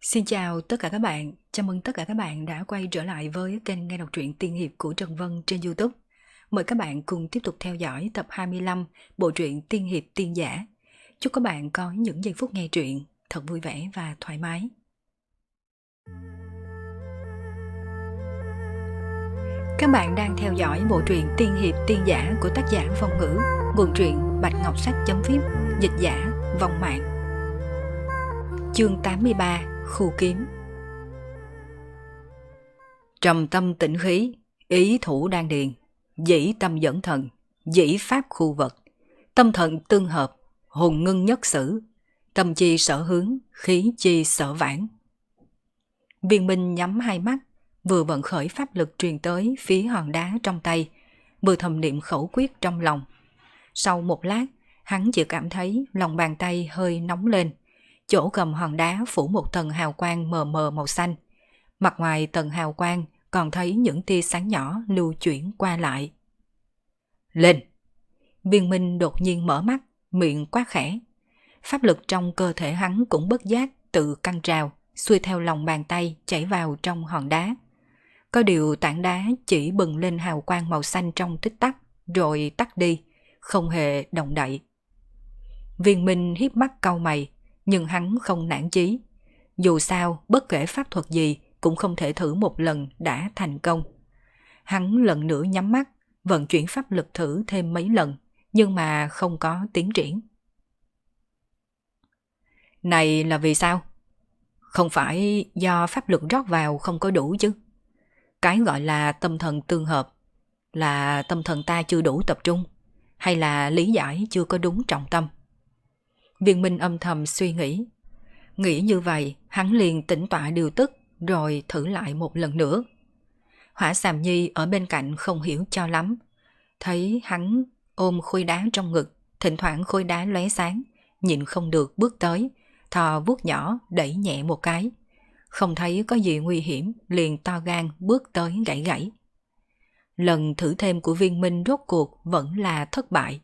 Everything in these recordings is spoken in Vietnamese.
Xin chào tất cả các bạn, chào mừng tất cả các bạn đã quay trở lại với kênh nghe đọc truyện tiên hiệp của Trần Vân trên YouTube. Mời các bạn cùng tiếp tục theo dõi tập 25 bộ truyện tiên hiệp tiên giả. Chúc các bạn có những giây phút nghe truyện thật vui vẻ và thoải mái. Các bạn đang theo dõi bộ truyện tiên hiệp tiên giả của tác giả Phong Ngữ, nguồn truyện Bạch Ngọc Sách.phim, dịch giả Vong Mạng. Chương 83, Khu Kiếm. Trầm tâm tĩnh khí, ý thủ đan điền, dĩ tâm dẫn thần, dĩ pháp khu vật, tâm thần tương hợp, hồn ngưng nhất sử, tâm chi sở hướng, khí chi sở vãng. Viên Minh nhắm hai mắt, vừa vận khởi pháp lực truyền tới phía hòn đá trong tay, vừa thầm niệm khẩu quyết trong lòng. Sau một lát, hắn chỉ cảm thấy lòng bàn tay hơi nóng lên, chỗ cầm hòn đá phủ một tầng hào quang mờ mờ màu xanh. Mặt ngoài tầng hào quang còn thấy những tia sáng nhỏ lưu chuyển qua lại. Lên! Viên Minh đột nhiên mở mắt, miệng quát khẽ. Pháp lực trong cơ thể hắn cũng bất giác tự căng trào, xuôi theo lòng bàn tay chảy vào trong hòn đá. Có điều tảng đá chỉ bừng lên hào quang màu xanh trong tích tắc, rồi tắt đi, không hề động đậy. Viên Minh híp mắt cau mày, nhưng hắn không nản chí. Dù sao, bất kể pháp thuật gì cũng không thể thử một lần đã thành công. Hắn lần nữa nhắm mắt, vận chuyển pháp lực thử thêm mấy lần, nhưng mà không có tiến triển. Này là vì sao? Không phải do pháp lực rót vào không có đủ chứ? Cái gọi là tâm thần tương hợp là tâm thần ta chưa đủ tập trung, hay là lý giải chưa có đúng trọng tâm? Viên Minh âm thầm suy nghĩ. Nghĩ như vậy, hắn liền tĩnh tọa điều tức, rồi thử lại một lần nữa. Hỏa Sàm Nhi ở bên cạnh không hiểu cho lắm. Thấy hắn ôm khối đá trong ngực, thỉnh thoảng khối đá lóe sáng, nhịn không được bước tới, thò vuốt nhỏ đẩy nhẹ một cái. Không thấy có gì nguy hiểm, liền to gan bước tới gãy gãy. Lần thử thêm của Viên Minh rốt cuộc vẫn là thất bại.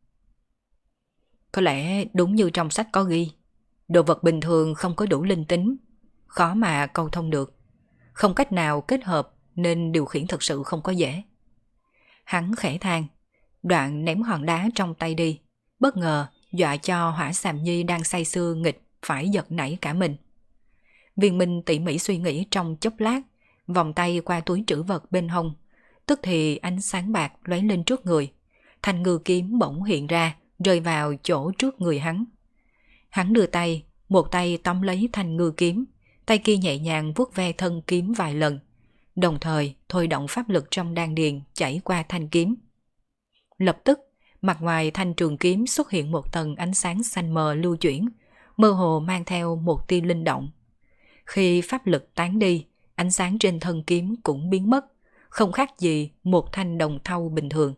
Có lẽ đúng như trong sách có ghi, đồ vật bình thường không có đủ linh tính, khó mà câu thông được, không cách nào kết hợp nên điều khiển thật sự không có dễ. Hắn khẽ than, đoạn ném hòn đá trong tay đi, bất ngờ dọa cho Hỏa Sàm Nhi đang say sưa nghịch phải giật nảy cả mình. Viên Minh tỉ mỉ suy nghĩ trong chốc lát, vòng tay qua túi trữ vật bên hông, tức thì ánh sáng bạc lóe lên trước người, thanh ngư kiếm bỗng hiện ra, rơi vào chỗ trước người hắn. Hắn đưa tay, một tay tóm lấy thanh ngư kiếm, tay kia nhẹ nhàng vuốt ve thân kiếm vài lần, đồng thời thôi động pháp lực trong đan điền chảy qua thanh kiếm. Lập tức, mặt ngoài thanh trường kiếm xuất hiện một tầng ánh sáng xanh mờ lưu chuyển, mơ hồ mang theo một tia linh động. Khi pháp lực tán đi, ánh sáng trên thân kiếm cũng biến mất, không khác gì một thanh đồng thau bình thường.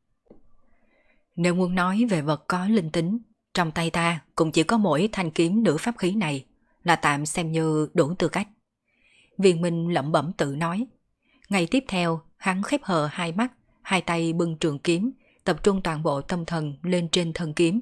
Nếu muốn nói về vật có linh tính, trong tay ta cũng chỉ có mỗi thanh kiếm nửa pháp khí này, là tạm xem như đủ tư cách. Viên Minh lẩm bẩm tự nói. Ngày tiếp theo, hắn khép hờ hai mắt, hai tay bưng trường kiếm, tập trung toàn bộ tâm thần lên trên thân kiếm.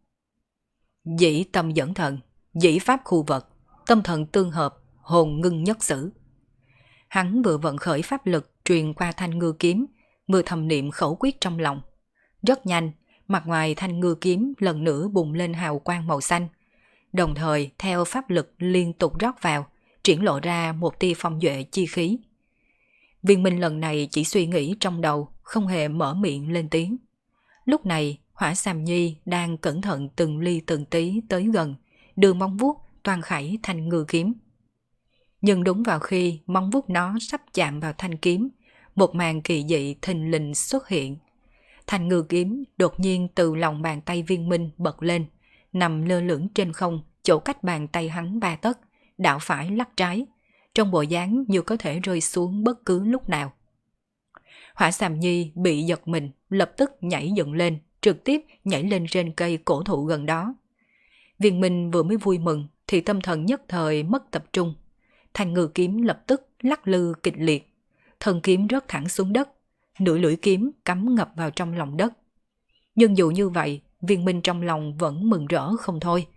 Dĩ tâm dẫn thần, dĩ pháp khu vật, tâm thần tương hợp, hồn ngưng nhất sử. Hắn vừa vận khởi pháp lực truyền qua thanh ngư kiếm, vừa thầm niệm khẩu quyết trong lòng. Rất nhanh, mặt ngoài thanh ngư kiếm lần nữa bùng lên hào quang màu xanh, đồng thời theo pháp lực liên tục rót vào, triển lộ ra một tia phong duệ chi khí. Viên Minh lần này chỉ suy nghĩ trong đầu, không hề mở miệng lên tiếng. Lúc này, Hỏa Sàm Nhi đang cẩn thận từng ly từng tí tới gần, đưa móng vuốt toan khải thanh ngư kiếm. Nhưng đúng vào khi móng vuốt nó sắp chạm vào thanh kiếm, một màn kỳ dị thình lình xuất hiện. Thanh ngư kiếm đột nhiên từ lòng bàn tay Viên Minh bật lên, nằm lơ lửng trên không, chỗ cách bàn tay hắn 3 tấc, đảo phải lắc trái, trong bộ dáng như có thể rơi xuống bất cứ lúc nào. Hỏa Sàm Nhi bị giật mình, lập tức nhảy dựng lên, trực tiếp nhảy lên trên cây cổ thụ gần đó. Viên Minh vừa mới vui mừng thì tâm thần nhất thời mất tập trung. Thanh ngư kiếm lập tức lắc lư kịch liệt, thân kiếm rớt thẳng xuống đất, nửa lưỡi kiếm cắm ngập vào trong lòng đất. Nhưng dù như vậy, Viên Minh trong lòng vẫn mừng rỡ không thôi.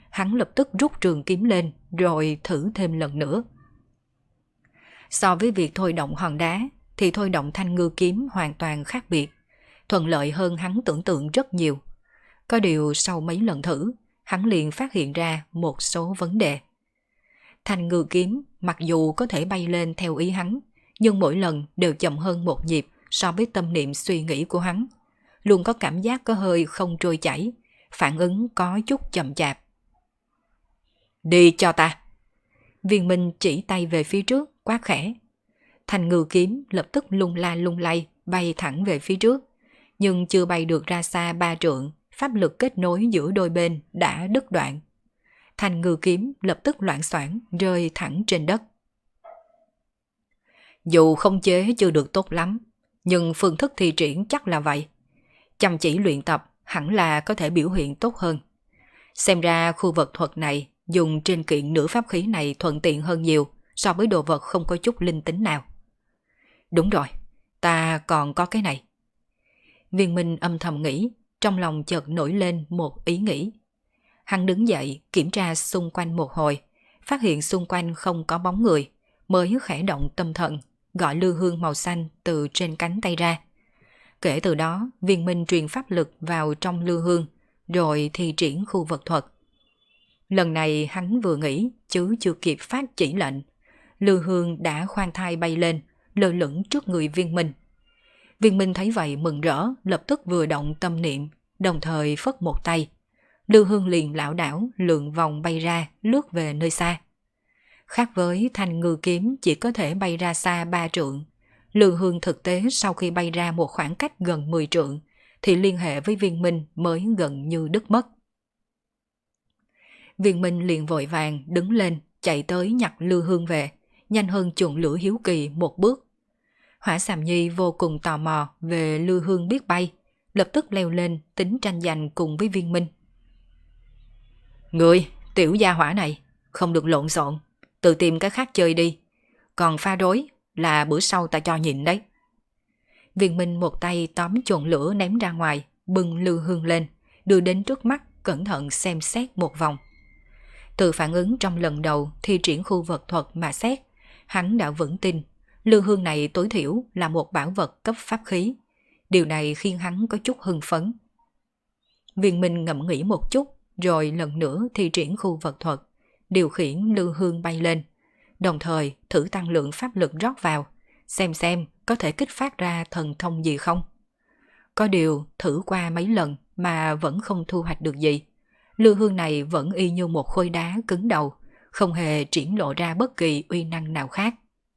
hắn lập tức rút trường kiếm lên rồi thử thêm lần nữa. So với việc thôi động hòn đá thì thôi động thanh ngư kiếm hoàn toàn khác biệt, thuận lợi hơn hắn tưởng tượng rất nhiều. Có điều sau mấy lần thử, hắn liền phát hiện ra một số vấn đề. Thanh ngư kiếm mặc dù có thể bay lên theo ý hắn, nhưng mỗi lần đều chậm hơn một nhịp so với tâm niệm suy nghĩ của hắn. Luôn có cảm giác có hơi không trôi chảy, phản ứng có chút chậm chạp. Đi cho ta! Viên Minh chỉ tay về phía trước, quát khẽ. Thanh ngư kiếm lập tức lung la lung lay, bay thẳng về phía trước. Nhưng chưa bay được ra xa 3 trượng, pháp lực kết nối giữa đôi bên đã đứt đoạn. Thanh ngư kiếm lập tức loạng xoảng rơi thẳng trên đất. Dù không chế chưa được tốt lắm, nhưng phương thức thi triển chắc là vậy. Chăm chỉ luyện tập hẳn là có thể biểu hiện tốt hơn. Xem ra khu vật thuật này dùng trên kiện nửa pháp khí này thuận tiện hơn nhiều so với đồ vật không có chút linh tính nào. Đúng rồi, ta còn có cái này. Viên Minh âm thầm nghĩ, trong lòng chợt nổi lên một ý nghĩ. Hắn đứng dậy kiểm tra xung quanh một hồi, phát hiện xung quanh không có bóng người, mới khẽ động tâm thần, gọi lư hương màu xanh từ trên cánh tay ra. Kể từ đó, Viên Minh truyền pháp lực vào trong lư hương, rồi thi triển khu vật thuật. Lần này hắn vừa nghĩ chứ chưa kịp phát chỉ lệnh, lư hương đã khoan thai bay lên, lơ lửng trước người Viên Minh. Viên Minh thấy vậy mừng rỡ, lập tức vừa động tâm niệm, đồng thời phất một tay. Lư hương liền lảo đảo lượn vòng bay ra, lướt về nơi xa. Khác với thanh ngư kiếm chỉ có thể bay ra xa 3 trượng, lư hương thực tế sau khi bay ra một khoảng cách gần 10 trượng thì liên hệ với Viên Minh mới gần như đứt mất. Viên Minh liền vội vàng đứng lên, chạy tới nhặt lư hương về, nhanh hơn chuồn lửa hiếu kỳ một bước. Hỏa Sàm Nhi vô cùng tò mò về lư hương biết bay, lập tức leo lên tính tranh giành cùng với Viên Minh. Người, tiểu gia hỏa này, không được lộn xộn, tự tìm cái khác chơi đi, còn pha rối là bữa sau ta cho nhịn đấy. Viên Minh một tay tóm chuồn lửa ném ra ngoài, bưng lư hương lên, đưa đến trước mắt, cẩn thận xem xét một vòng. Từ phản ứng trong lần đầu thi triển khu vật thuật mà xét, hắn đã vững tin lư hương này tối thiểu là một bảo vật cấp pháp khí. Điều này khiến hắn có chút hưng phấn. Viên Minh ngẫm nghĩ một chút, rồi lần nữa thi triển khu vật thuật, điều khiển lư hương bay lên, đồng thời thử tăng lượng pháp lực rót vào, xem có thể kích phát ra thần thông gì không. Có điều thử qua mấy lần mà vẫn không thu hoạch được gì. Lư hương này vẫn y như một khối đá cứng đầu, không hề triển lộ ra bất kỳ uy năng nào khác.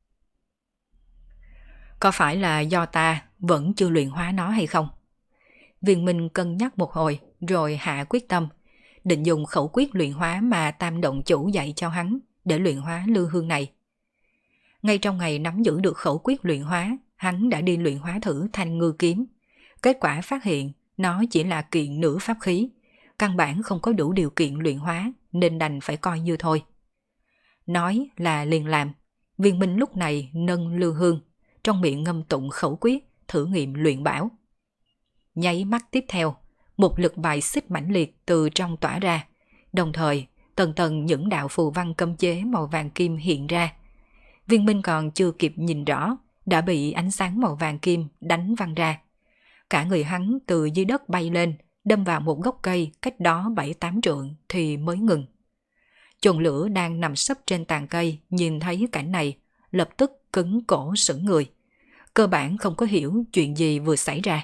Có phải là do ta vẫn chưa luyện hóa nó hay không? Viên Minh cân nhắc một hồi rồi hạ quyết tâm, định dùng khẩu quyết luyện hóa mà Tam Động Chủ dạy cho hắn để luyện hóa lư hương này. Ngay trong ngày nắm giữ được khẩu quyết luyện hóa, hắn đã đi luyện hóa thử thanh ngư kiếm. Kết quả phát hiện nó chỉ là kiện nửa pháp khí, căn bản không có đủ điều kiện luyện hóa nên đành phải coi như thôi. Nói là liền làm, Viên Minh lúc này nâng lư hương, trong miệng ngâm tụng khẩu quyết thử nghiệm luyện bảo. Nháy mắt tiếp theo, một lực bài xích mãnh liệt từ trong tỏa ra, đồng thời tầng tầng những đạo phù văn cấm chế màu vàng kim hiện ra. Viên Minh còn chưa kịp nhìn rõ, đã bị ánh sáng màu vàng kim đánh văng ra. Cả người hắn từ dưới đất bay lên, đâm vào một gốc cây cách đó 7-8 trượng thì mới ngừng. Chồn lửa đang nằm sấp trên tàn cây nhìn thấy cảnh này, lập tức cứng cổ sững người. Cơ bản không có hiểu chuyện gì vừa xảy ra.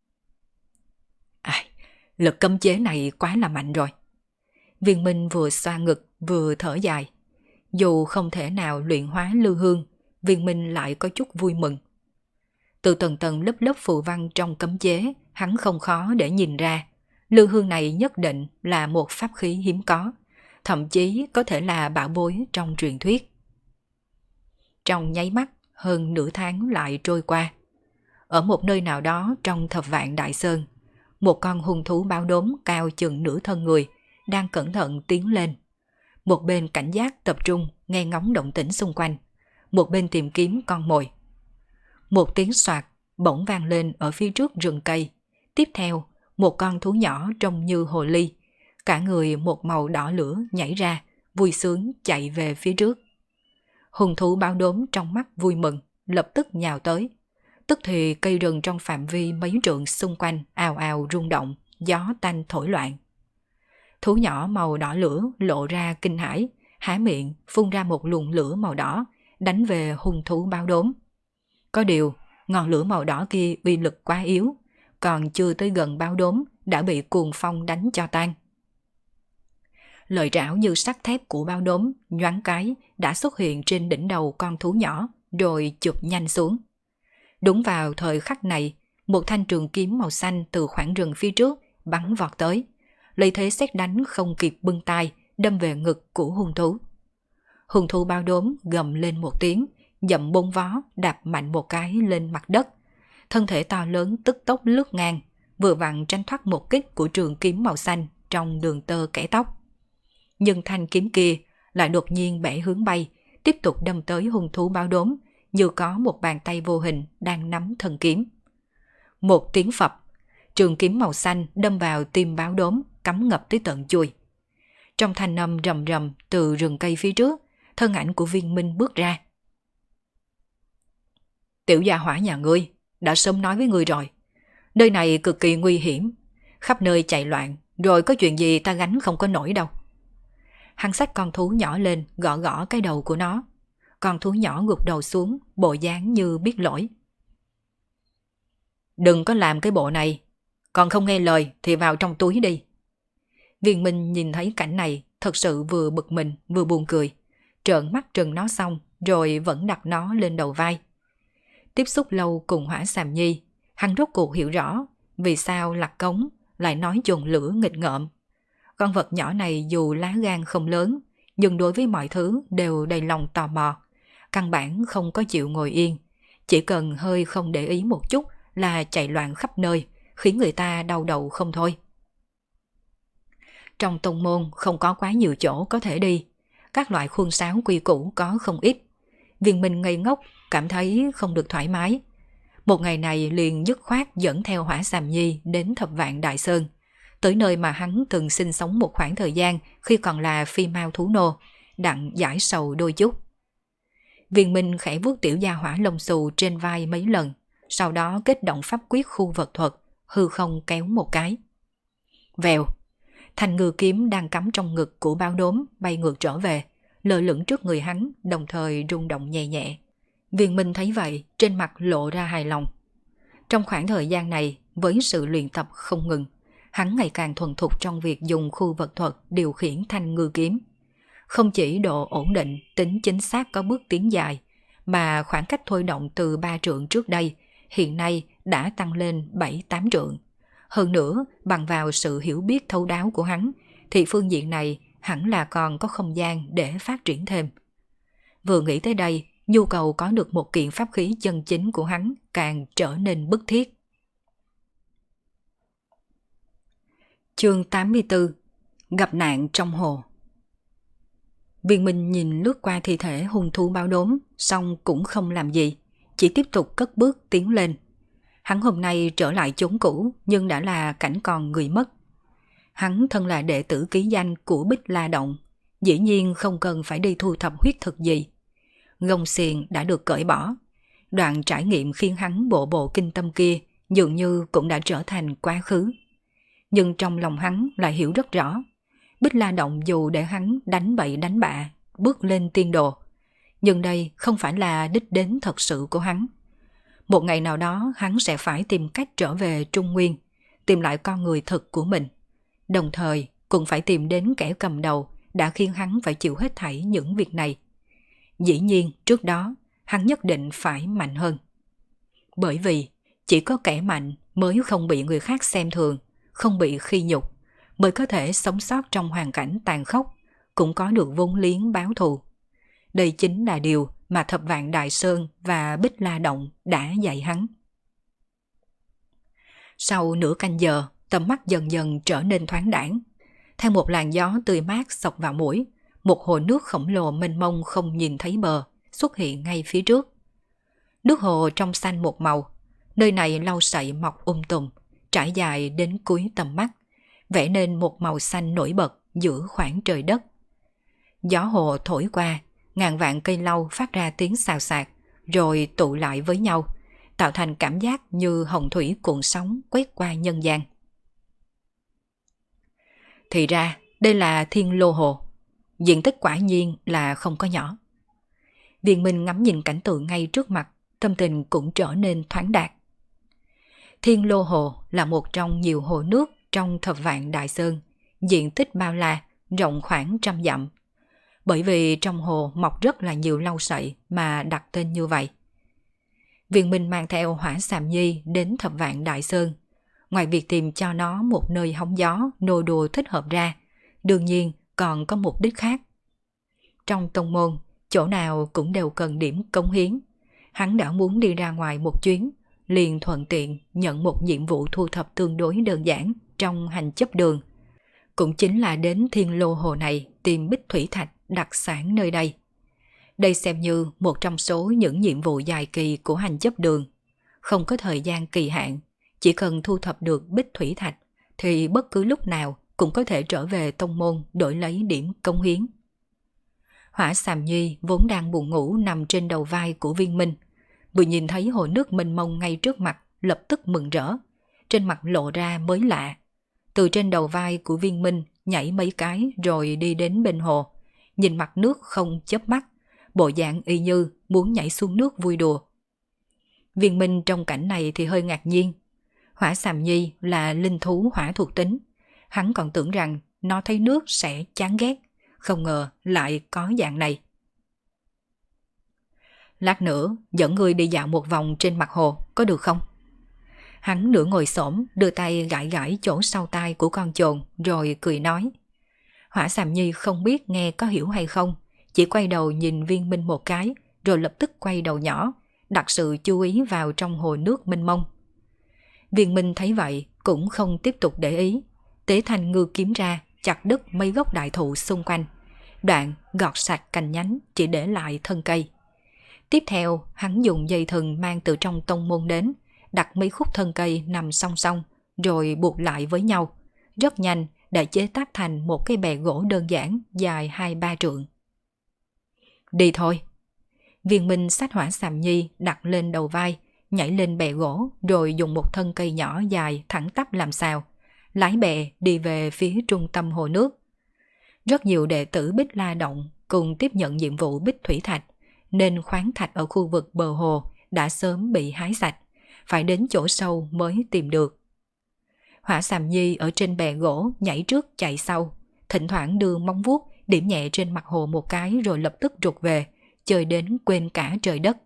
Lực cấm chế này quá là mạnh rồi. Viên Minh vừa xoa ngực vừa thở dài. Dù không thể nào luyện hóa lư hương, Viên Minh lại có chút vui mừng. Từ tầng tầng lớp lớp phù văn trong cấm chế, hắn không khó để nhìn ra, lư hương này nhất định là một pháp khí hiếm có, thậm chí có thể là bảo bối trong truyền thuyết. Trong nháy mắt, hơn nửa tháng lại trôi qua. Ở một nơi nào đó trong Thập Vạn Đại Sơn, một con hung thú báo đốm cao chừng nửa thân người đang cẩn thận tiến lên. Một bên cảnh giác tập trung nghe ngóng động tĩnh xung quanh, một bên tìm kiếm con mồi. Một tiếng soạt bỗng vang lên ở phía trước rừng cây. Tiếp theo, một con thú nhỏ trông như hồ ly, Cả người một màu đỏ lửa nhảy ra, vui sướng chạy về phía trước. Hung thú báo đốm trong mắt vui mừng, lập tức nhào tới. Tức thì cây rừng trong phạm vi mấy trượng xung quanh ào ào rung động, gió tanh thổi loạn. Thú nhỏ màu đỏ lửa lộ ra kinh hãi, há miệng phun ra một luồng lửa màu đỏ, đánh về hung thú báo đốm. Có điều, ngọn lửa màu đỏ kia uy lực quá yếu, còn chưa tới gần báo đốm đã bị cuồng phong đánh cho tan. Lợi trảo như sắt thép của báo đốm nhoáng cái đã xuất hiện trên đỉnh đầu con thú nhỏ, rồi chụp nhanh xuống. Đúng vào thời khắc này, một thanh trường kiếm màu xanh từ khoảng rừng phía trước bắn vọt tới, lấy thế sét đánh không kịp bưng tay, đâm về ngực của hung thú. Hung thú báo đốm gầm lên một tiếng, dậm bốn vó đạp mạnh một cái lên mặt đất. Thân thể to lớn tức tốc lướt ngang, vừa vặn tránh thoát một kích của trường kiếm màu xanh trong đường tơ kẻ tóc. Nhưng thanh kiếm kia lại đột nhiên bẻ hướng bay, tiếp tục đâm tới hung thú báo đốm, như có một bàn tay vô hình đang nắm thân kiếm. Một tiếng phập, trường kiếm màu xanh đâm vào tim báo đốm, cắm ngập tới tận chuôi. Trong thanh âm rầm rầm từ rừng cây phía trước, thân ảnh của Viên Minh bước ra. Tiểu gia hỏa nhà ngươi, đã sớm nói với ngươi rồi. Nơi này cực kỳ nguy hiểm, khắp nơi chạy loạn, rồi có chuyện gì ta gánh không có nổi đâu. Hắn xách con thú nhỏ lên, gõ gõ cái đầu của nó. Con thú nhỏ gục đầu xuống, bộ dáng như biết lỗi. Đừng có làm cái bộ này, còn không nghe lời thì vào trong túi đi. Viên Minh nhìn thấy cảnh này, thật sự vừa bực mình vừa buồn cười. Trợn mắt trừng nó xong, rồi vẫn đặt nó lên đầu vai. Tiếp xúc lâu cùng Hỏa Xàm Nhi, hắn rốt cuộc hiểu rõ vì sao Lạc Cống lại nói dồn lửa nghịch ngợm. Con vật nhỏ này dù lá gan không lớn, nhưng đối với mọi thứ đều đầy lòng tò mò. Căn bản không có chịu ngồi yên, chỉ cần hơi không để ý một chút là chạy loạn khắp nơi, khiến người ta đau đầu không thôi. Trong tông môn không có quá nhiều chỗ có thể đi, các loại khuôn sáo quy củ có không ít. Viên Minh ngây ngốc, cảm thấy không được thoải mái. Một ngày này liền dứt khoát dẫn theo Hỏa Xàm Nhi đến Thập Vạn Đại Sơn, tới nơi mà hắn từng sinh sống một khoảng thời gian khi còn là phi mao thú nô, đặng giải sầu đôi chút. Viên Minh khẽ vuốt tiểu gia hỏa lông xù trên vai mấy lần, sau đó kết động pháp quyết khu vật thuật, hư không kéo một cái. Vèo, thanh ngư kiếm đang cắm trong ngực của báo đốm bay ngược trở về, lơ lửng trước người hắn, đồng thời rung động nhẹ nhẹ. Viên Minh thấy vậy, trên mặt lộ ra hài lòng. Trong khoảng thời gian này, với sự luyện tập không ngừng, hắn ngày càng thuần thục trong việc dùng khu vật thuật điều khiển thanh ngư kiếm. Không chỉ độ ổn định, tính chính xác có bước tiến dài, mà khoảng cách thôi động từ 3 trượng trước đây, hiện nay đã tăng lên 7-8 trượng. Hơn nữa, bằng vào sự hiểu biết thấu đáo của hắn, thì phương diện này hẳn là còn có không gian để phát triển thêm. Vừa nghĩ tới đây, nhu cầu có được một kiện pháp khí chân chính của hắn càng trở nên bức thiết. Chương 84: Gặp nạn trong hồ. Viên Minh nhìn lướt qua thi thể hung thú báo đốm, xong cũng không làm gì, chỉ tiếp tục cất bước tiến lên. Hắn hôm nay trở lại chốn cũ, nhưng đã là cảnh còn người mất. Hắn thân là đệ tử ký danh của Bích La Động, dĩ nhiên không cần phải đi thu thập huyết thực gì. Gông xiềng đã được cởi bỏ, đoạn trải nghiệm khiến hắn bộ bộ kinh tâm kia dường như cũng đã trở thành quá khứ. Nhưng trong lòng hắn lại hiểu rất rõ, Bích La Động dù để hắn đánh bậy đánh bạ, bước lên tiên đồ, nhưng đây không phải là đích đến thật sự của hắn. Một ngày nào đó hắn sẽ phải tìm cách trở về Trung Nguyên, tìm lại con người thực của mình, đồng thời cũng phải tìm đến kẻ cầm đầu đã khiến hắn phải chịu hết thảy những việc này. Dĩ nhiên trước đó hắn nhất định phải mạnh hơn. Bởi vì chỉ có kẻ mạnh mới không bị người khác xem thường, không bị khi nhục, mới có thể sống sót trong hoàn cảnh tàn khốc, cũng có được vốn liếng báo thù. Đây chính là điều mà Thập Vạn Đại Sơn và Bích La Động đã dạy hắn. Sau nửa canh giờ, tầm mắt dần dần trở nên thoáng đãng. Theo một làn gió tươi mát xộc vào mũi, một hồ nước khổng lồ mênh mông không nhìn thấy bờ xuất hiện ngay phía trước. Nước hồ trong xanh một màu, nơi này lau sậy mọc tùm, trải dài đến cuối tầm mắt, vẽ nên một màu xanh nổi bật giữa khoảng trời đất. Gió hồ thổi qua, ngàn vạn cây lau phát ra tiếng xào xạc, rồi tụ lại với nhau, tạo thành cảm giác như hồng thủy cuộn sóng quét qua nhân gian. Thì ra, đây là Thiên Lô Hồ. Diện tích quả nhiên là không có nhỏ. Viên Minh ngắm nhìn cảnh tượng ngay trước mặt, tâm tình cũng trở nên thoáng đạt. Thiên Lô Hồ là một trong nhiều hồ nước trong Thập Vạn Đại Sơn, diện tích bao la, rộng khoảng 100 dặm. Bởi vì trong hồ mọc rất là nhiều lau sậy mà đặt tên như vậy. Viên Minh mang theo Hỏa Xàm Nhi đến Thập Vạn Đại Sơn. Ngoài việc tìm cho nó một nơi hóng gió, nô đùa thích hợp ra, đương nhiên còn có mục đích khác. Trong tông môn, chỗ nào cũng đều cần điểm cống hiến. Hắn đã muốn đi ra ngoài một chuyến, liền thuận tiện nhận một nhiệm vụ thu thập tương đối đơn giản trong hành chấp đường. Cũng chính là đến Thiên Lô Hồ này tìm bích thủy thạch đặc sản nơi đây. Đây xem như một trong số những nhiệm vụ dài kỳ của hành chấp đường. Không có thời gian kỳ hạn, chỉ cần thu thập được bích thủy thạch thì bất cứ lúc nào cũng có thể trở về tông môn đổi lấy điểm cống hiến. Hỏa Xàm Nhi vốn đang buồn ngủ nằm trên đầu vai của Viên Minh, vừa nhìn thấy hồ nước mênh mông ngay trước mặt, lập tức mừng rỡ, trên mặt lộ ra mới lạ. Từ trên đầu vai của Viên Minh nhảy mấy cái rồi đi đến bên hồ, nhìn mặt nước không chớp mắt, bộ dạng y như muốn nhảy xuống nước vui đùa. Viên Minh trong cảnh này thì hơi ngạc nhiên. Hỏa Xàm Nhi là linh thú hỏa thuộc tính, hắn còn tưởng rằng nó thấy nước sẽ chán ghét, không ngờ lại có dạng này. Lát nữa dẫn ngươi đi dạo một vòng trên mặt hồ, có được không? Hắn nửa ngồi xổm, đưa tay gãi gãi chỗ sau tai của con chồn, rồi cười nói. Hỏa Xàm Nhi không biết nghe có hiểu hay không, chỉ quay đầu nhìn Viên Minh một cái, rồi lập tức quay đầu nhỏ, đặt sự chú ý vào trong hồ nước mênh mông. Viên Minh thấy vậy, cũng không tiếp tục để ý, tế thanh ngư kiếm ra, chặt đứt mấy gốc đại thụ xung quanh, đoạn gọt sạch cành nhánh, chỉ để lại thân cây. Tiếp theo, hắn dùng dây thừng mang từ trong tông môn đến, đặt mấy khúc thân cây nằm song song, rồi buộc lại với nhau. Rất nhanh đã chế tác thành một cái bè gỗ đơn giản dài 2-3 trượng. Đi thôi. Viên Minh xách Hỏa Xàm Nhi đặt lên đầu vai, nhảy lên bè gỗ, rồi dùng một thân cây nhỏ dài thẳng tắp làm sào, lái bè đi về phía trung tâm hồ nước. Rất nhiều đệ tử Bích La Động cùng tiếp nhận nhiệm vụ bích thủy thạch, nên khoáng thạch ở khu vực bờ hồ đã sớm bị hái sạch, phải đến chỗ sâu mới tìm được. Hỏa Xàm Nhi ở trên bè gỗ nhảy trước chạy sau, thỉnh thoảng đưa móng vuốt điểm nhẹ trên mặt hồ một cái rồi lập tức rụt về, chơi đến quên cả trời đất.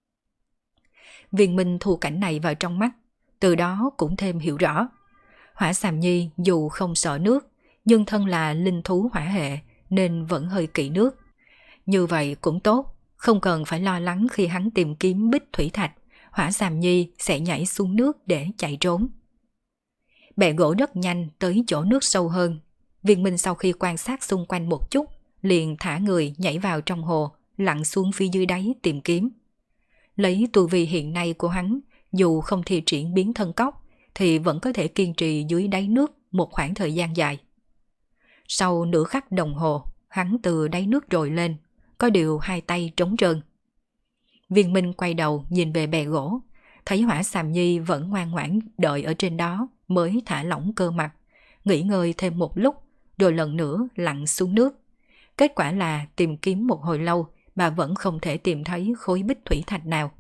Viên Minh thu cảnh này vào trong mắt, từ đó cũng thêm hiểu rõ. Hỏa Xàm Nhi dù không sợ nước, nhưng thân là linh thú hỏa hệ nên vẫn hơi kỵ nước. Như vậy cũng tốt, không cần phải lo lắng khi hắn tìm kiếm bích thủy thạch, Hỏa Xàm Nhi sẽ nhảy xuống nước để chạy trốn. Bè gỗ rất nhanh tới chỗ nước sâu hơn. Viên Minh sau khi quan sát xung quanh một chút, liền thả người nhảy vào trong hồ, lặn xuống phía dưới đáy tìm kiếm. Lấy tu vi hiện nay của hắn, dù không thi triển biến thân cóc, thì vẫn có thể kiên trì dưới đáy nước một khoảng thời gian dài. Sau nửa khắc đồng hồ, hắn từ đáy nước trồi lên, có điều hai tay trống trơn. Viên Minh quay đầu nhìn về bè gỗ, thấy Hỏa Xàm Nhi vẫn ngoan ngoãn đợi ở trên đó, mới thả lỏng cơ mặt, nghỉ ngơi thêm một lúc, rồi lần nữa lặn xuống nước. Kết quả là tìm kiếm một hồi lâu mà vẫn không thể tìm thấy khối bích thủy thạch nào.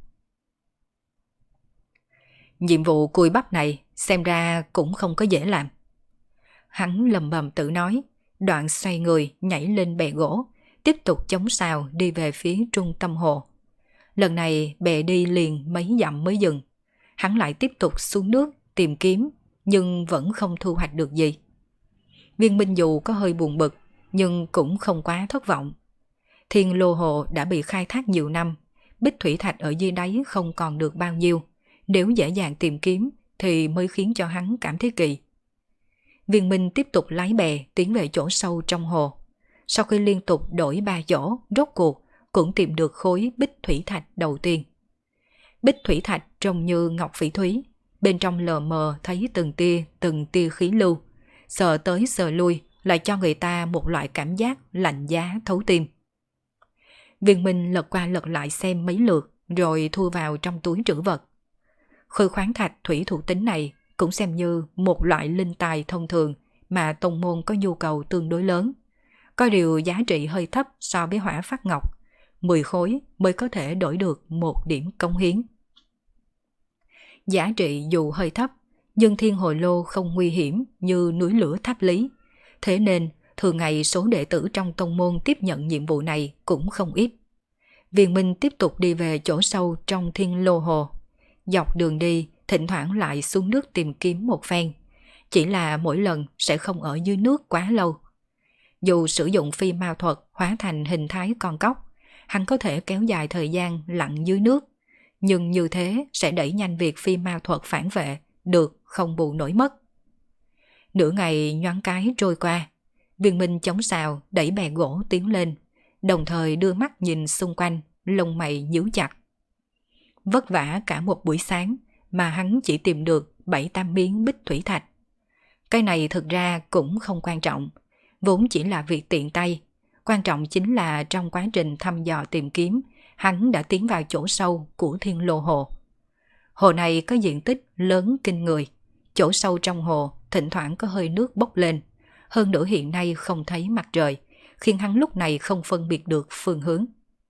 Nhiệm vụ cùi bắp này xem ra cũng không có dễ làm. Hắn lầm bầm tự nói, đoạn xoay người nhảy lên bè gỗ, tiếp tục chống sào đi về phía trung tâm hồ. Lần này bè đi liền mấy dặm mới dừng. Hắn lại tiếp tục xuống nước tìm kiếm, nhưng vẫn không thu hoạch được gì. Viên Minh dù có hơi buồn bực, nhưng cũng không quá thất vọng. Thiên Lô Hồ đã bị khai thác nhiều năm, bích thủy thạch ở dưới đáy không còn được bao nhiêu. Nếu dễ dàng tìm kiếm thì mới khiến cho hắn cảm thấy kỳ. Viên Minh tiếp tục lái bè tiến về chỗ sâu trong hồ. Sau khi liên tục đổi 3 chỗ, rốt cuộc cũng tìm được khối bích thủy thạch đầu tiên. Bích thủy thạch trông như ngọc phỉ thúy, bên trong lờ mờ thấy từng tia khí lưu, Sờ tới sờ lui lại cho người ta một loại cảm giác lạnh giá thấu tim. Viên Minh lật qua lật lại xem mấy lượt rồi thu vào trong túi trữ vật. Khối khoáng thạch thủy thuộc tính này cũng xem như một loại linh tài thông thường mà tông môn có nhu cầu tương đối lớn. Có điều giá trị hơi thấp so với hỏa phát ngọc, 10 khối mới có thể đổi được 1 điểm cống hiến. Giá trị dù hơi thấp, nhưng thiên hồi lô không nguy hiểm như núi lửa tháp lý. Thế nên, thường ngày số đệ tử trong tông môn tiếp nhận nhiệm vụ này cũng không ít. Viên Minh tiếp tục đi về chỗ sâu trong thiên lô hồ. Dọc đường đi, thỉnh thoảng lại xuống nước tìm kiếm một phen. Chỉ là mỗi lần sẽ không ở dưới nước quá lâu. Dù sử dụng phi mao thuật hóa thành hình thái con cóc, hắn có thể kéo dài thời gian lặn dưới nước. Nhưng như thế sẽ đẩy nhanh việc phi mao thuật phản vệ, được không bù nổi mất. Nửa ngày nhoáng cái trôi qua, Viên Minh chống xào đẩy bè gỗ tiến lên, đồng thời đưa mắt nhìn xung quanh, lông mày nhíu chặt. Vất vả cả một buổi sáng mà hắn chỉ tìm được 7-8 miếng bích thủy thạch. Cái này thực ra cũng không quan trọng, vốn chỉ là việc tiện tay. Quan trọng chính là trong quá trình thăm dò tìm kiếm, hắn đã tiến vào chỗ sâu của thiên lô hồ. Hồ này có diện tích lớn kinh người, chỗ sâu trong hồ thỉnh thoảng có hơi nước bốc lên. Hơn nữa hiện nay không thấy mặt trời, khiến hắn lúc này không phân biệt được phương hướng.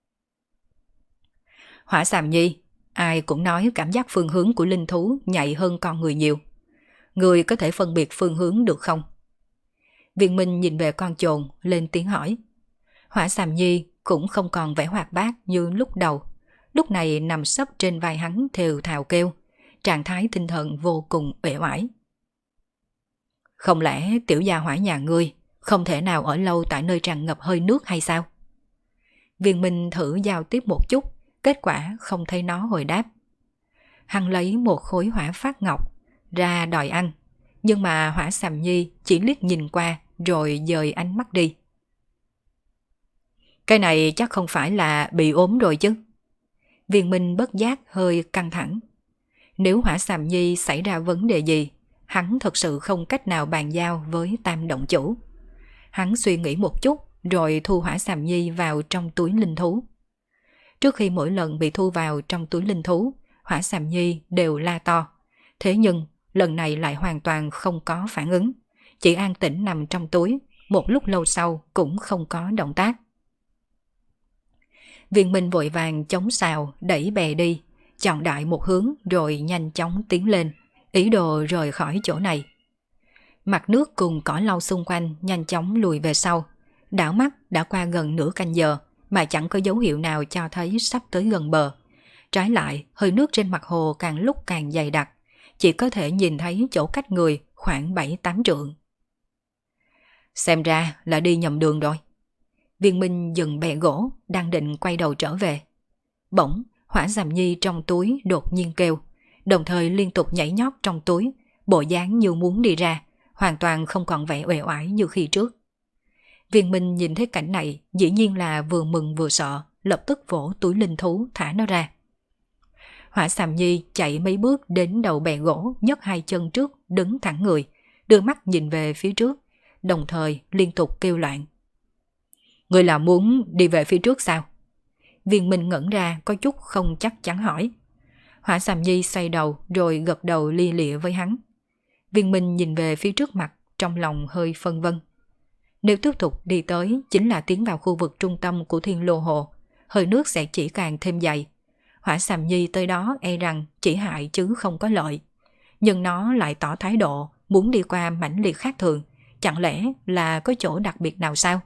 Hỏa Xàm Nhi, ai cũng nói cảm giác phương hướng của linh thú nhạy hơn con người nhiều. Người có thể phân biệt phương hướng được không? Viên Minh nhìn về con chồn, lên tiếng hỏi. Hỏa Xàm Nhi cũng không còn vẻ hoạt bát như lúc đầu. Lúc này nằm sấp trên vai hắn thều thào kêu, trạng thái tinh thần vô cùng uể oải. Không lẽ tiểu gia hỏa nhà ngươi không thể nào ở lâu tại nơi tràn ngập hơi nước hay sao? Viên Minh thử giao tiếp một chút, kết quả không thấy nó hồi đáp. Hắn lấy một khối hỏa phát ngọc ra đòi ăn, nhưng mà Hỏa Xàm Nhi chỉ liếc nhìn qua rồi dời ánh mắt đi. Cái này chắc không phải là bị ốm rồi chứ? Viên Minh bất giác hơi căng thẳng. Nếu Hỏa Xàm Nhi xảy ra vấn đề gì, hắn thật sự không cách nào bàn giao với Tam động chủ. Hắn suy nghĩ một chút rồi thu Hỏa Xàm Nhi vào trong túi linh thú. Trước khi mỗi lần bị thu vào trong túi linh thú, Hỏa Xàm Nhi đều la to. Thế nhưng lần này lại hoàn toàn không có phản ứng, chỉ an tĩnh nằm trong túi, một lúc lâu sau cũng không có động tác. Viên Minh vội vàng chống xào đẩy bè đi, chọn đại một hướng rồi nhanh chóng tiến lên, ý đồ rời khỏi chỗ này. Mặt nước cùng cỏ lau xung quanh nhanh chóng lùi về sau, đảo mắt đã qua gần nửa canh giờ mà chẳng có dấu hiệu nào cho thấy sắp tới gần bờ. Trái lại, hơi nước trên mặt hồ càng lúc càng dày đặc, chỉ có thể nhìn thấy chỗ cách người khoảng 7-8 trượng. Xem ra là đi nhầm đường rồi. Viên Minh dừng bè gỗ, đang định quay đầu trở về. Bỗng, Hỏa Xàm Nhi trong túi đột nhiên kêu, đồng thời liên tục nhảy nhót trong túi, bộ dáng như muốn đi ra, hoàn toàn không còn vẻ uể oải như khi trước. Viên Minh nhìn thấy cảnh này, dĩ nhiên là vừa mừng vừa sợ, lập tức vỗ túi linh thú thả nó ra. Hỏa Xàm Nhi chạy mấy bước đến đầu bè gỗ, nhấc hai chân trước, đứng thẳng người, đưa mắt nhìn về phía trước, đồng thời liên tục kêu loạn. Người là muốn đi về phía trước sao? Viên Minh ngẩn ra có chút không chắc chắn hỏi. Hỏa Xàm Nhi xoay đầu rồi gật đầu lia lịa với hắn. Viên Minh nhìn về phía trước mặt, trong lòng hơi phân vân. Nếu tiếp tục đi tới chính là tiến vào khu vực trung tâm của thiên lô hồ, hơi nước sẽ chỉ càng thêm dày. Hỏa Xàm Nhi tới đó e rằng chỉ hại chứ không có lợi. Nhưng nó lại tỏ thái độ muốn đi qua mãnh liệt khác thường, chẳng lẽ là có chỗ đặc biệt nào sao?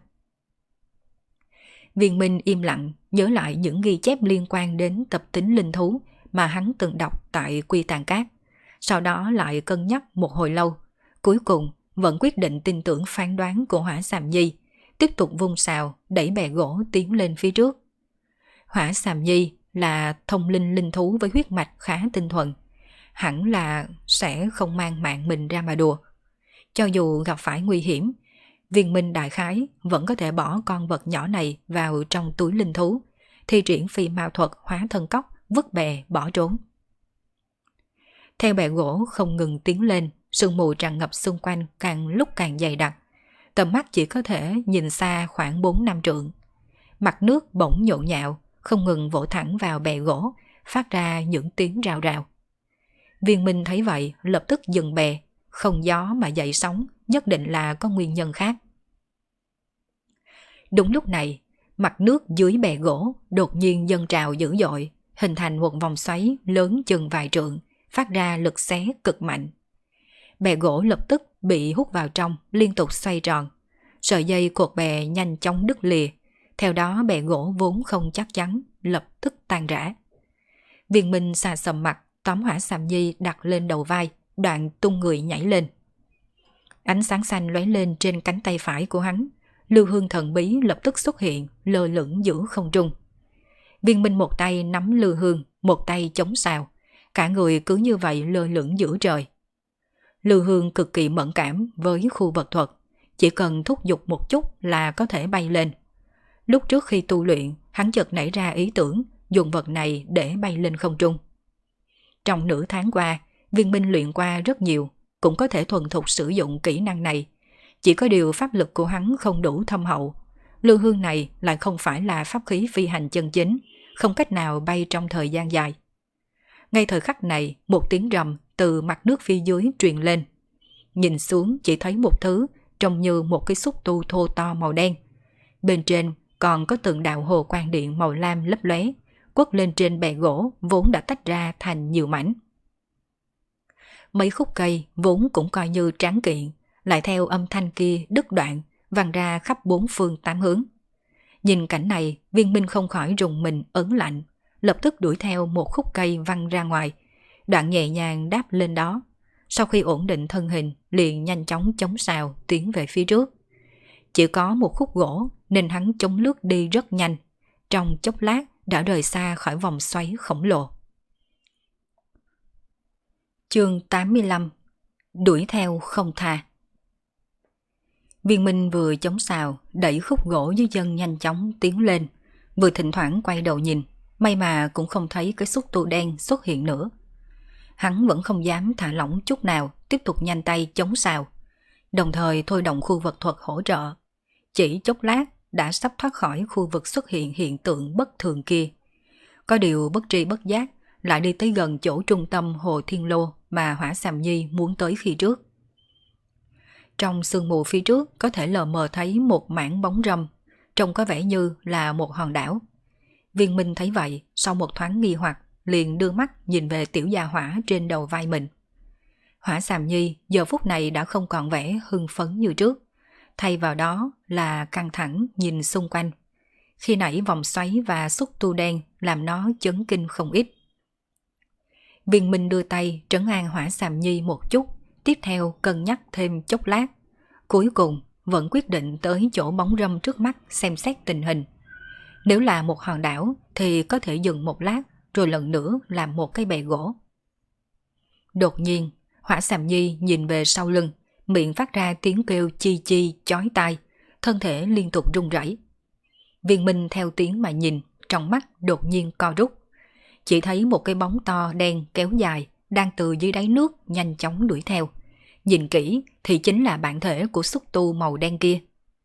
Viên Minh im lặng nhớ lại những ghi chép liên quan đến tập tính linh thú mà hắn từng đọc tại Quy Tàn Cát. Sau đó lại cân nhắc một hồi lâu, cuối cùng vẫn quyết định tin tưởng phán đoán của Hỏa Xàm Nhi, tiếp tục vung xào đẩy bè gỗ tiến lên phía trước. Hỏa Xàm Nhi là thông linh linh thú với huyết mạch khá tinh thuần, hẳn là sẽ không mang mạng mình ra mà đùa. Cho dù gặp phải nguy hiểm, Viên Minh đại khái vẫn có thể bỏ con vật nhỏ này vào trong túi linh thú, thi triển phi mao thuật hóa thân cóc, vứt bè bỏ trốn. Theo bè gỗ không ngừng tiến lên, Sương mù tràn ngập xung quanh càng lúc càng dày đặc. Tầm mắt chỉ có thể nhìn xa khoảng 4-5 trượng. Mặt nước bỗng nhộn nhạo, không ngừng vỗ thẳng vào bè gỗ, phát ra những tiếng rào rào. Viên Minh thấy vậy lập tức dừng bè, không gió mà dậy sóng, nhất định là có nguyên nhân khác. Đúng lúc này, mặt nước dưới bè gỗ đột nhiên dâng trào dữ dội, hình thành một vòng xoáy lớn chừng vài trượng, phát ra lực xé cực mạnh. Bè gỗ lập tức bị hút vào trong, liên tục xoay tròn. Sợi dây cột bè nhanh chóng đứt lìa, theo đó bè gỗ vốn không chắc chắn, lập tức tan rã. Viên Minh xà sầm mặt, tóm Hỏa Sàm Nhi đặt lên đầu vai, đoạn tung người nhảy lên. Ánh sáng xanh lóe lên trên cánh tay phải của hắn, lưu hương thần bí lập tức xuất hiện, lơ lửng giữa không trung. Viên Minh một tay nắm lưu hương, một tay chống sào, cả người cứ như vậy lơ lửng giữa trời. Lưu hương cực kỳ mẫn cảm với khu vật thuật, chỉ cần thúc giục một chút là có thể bay lên. Lúc trước khi tu luyện, hắn chợt nảy ra ý tưởng dùng vật này để bay lên không trung. Trong nửa tháng qua, Viên Minh luyện qua rất nhiều, cũng có thể thuần thục sử dụng kỹ năng này. Chỉ có điều pháp lực của hắn không đủ thâm hậu. Lưu hương này lại không phải là pháp khí phi hành chân chính, không cách nào bay trong thời gian dài. Ngay thời khắc này, một tiếng rầm từ mặt nước phía dưới truyền lên. Nhìn xuống chỉ thấy một thứ trông như một cái xúc tu thô to màu đen. Bên trên còn có từng đạo hồ quang điện màu lam lấp lóe, quất lên trên bè gỗ vốn đã tách ra thành nhiều mảnh. Mấy khúc cây vốn cũng coi như tráng kiện, lại theo âm thanh kia đứt đoạn, văng ra khắp 4 phương 8 hướng. Nhìn cảnh này, Viên Minh không khỏi rùng mình ớn lạnh, lập tức đuổi theo một khúc cây văng ra ngoài, đoạn nhẹ nhàng đáp lên đó. Sau khi ổn định thân hình, liền nhanh chóng chống sào tiến về phía trước. Chỉ có một khúc gỗ nên hắn chống lướt đi rất nhanh, trong chốc lát đã rời xa khỏi vòng xoáy khổng lồ. Chương 85: Đuổi theo không tha. Viên Minh vừa chống sào, đẩy khúc gỗ dưới chân nhanh chóng tiến lên, vừa thỉnh thoảng quay đầu nhìn, may mà cũng không thấy cái xúc tu đen xuất hiện nữa. Hắn vẫn không dám thả lỏng chút nào, tiếp tục nhanh tay chống sào, đồng thời thôi động khu vật thuật hỗ trợ. Chỉ chốc lát đã sắp thoát khỏi khu vực xuất hiện hiện tượng bất thường kia. Có điều bất tri bất giác lại đi tới gần chỗ trung tâm hồ Thiên Lô mà Hỏa Sàm Nhi muốn tới khi trước. Trong sương mù phía trước có thể lờ mờ thấy một mảng bóng râm, trông có vẻ như là một hòn đảo. Viên Minh thấy vậy, sau một thoáng nghi hoặc, liền đưa mắt nhìn về tiểu gia hỏa trên đầu vai mình. Hỏa Sàm Nhi giờ phút này đã không còn vẻ hưng phấn như trước, thay vào đó là căng thẳng nhìn xung quanh. Khi nãy vòng xoáy và xúc tu đen làm nó chấn kinh không ít. Viên Minh đưa tay trấn an Hỏa Sàm Nhi một chút, tiếp theo cân nhắc thêm chốc lát. Cuối cùng vẫn quyết định tới chỗ bóng râm trước mắt xem xét tình hình. Nếu là một hòn đảo thì có thể dừng một lát rồi lần nữa làm một cái bè gỗ. Đột nhiên, Hỏa Sàm Nhi nhìn về sau lưng, miệng phát ra tiếng kêu chi chi chói tai, thân thể liên tục run rẩy. Viên Minh theo tiếng mà nhìn, trong mắt đột nhiên co rút. Chỉ thấy một cái bóng to đen kéo dài đang từ dưới đáy nước nhanh chóng đuổi theo. Nhìn kỹ thì chính là bản thể của xúc tu màu đen kia.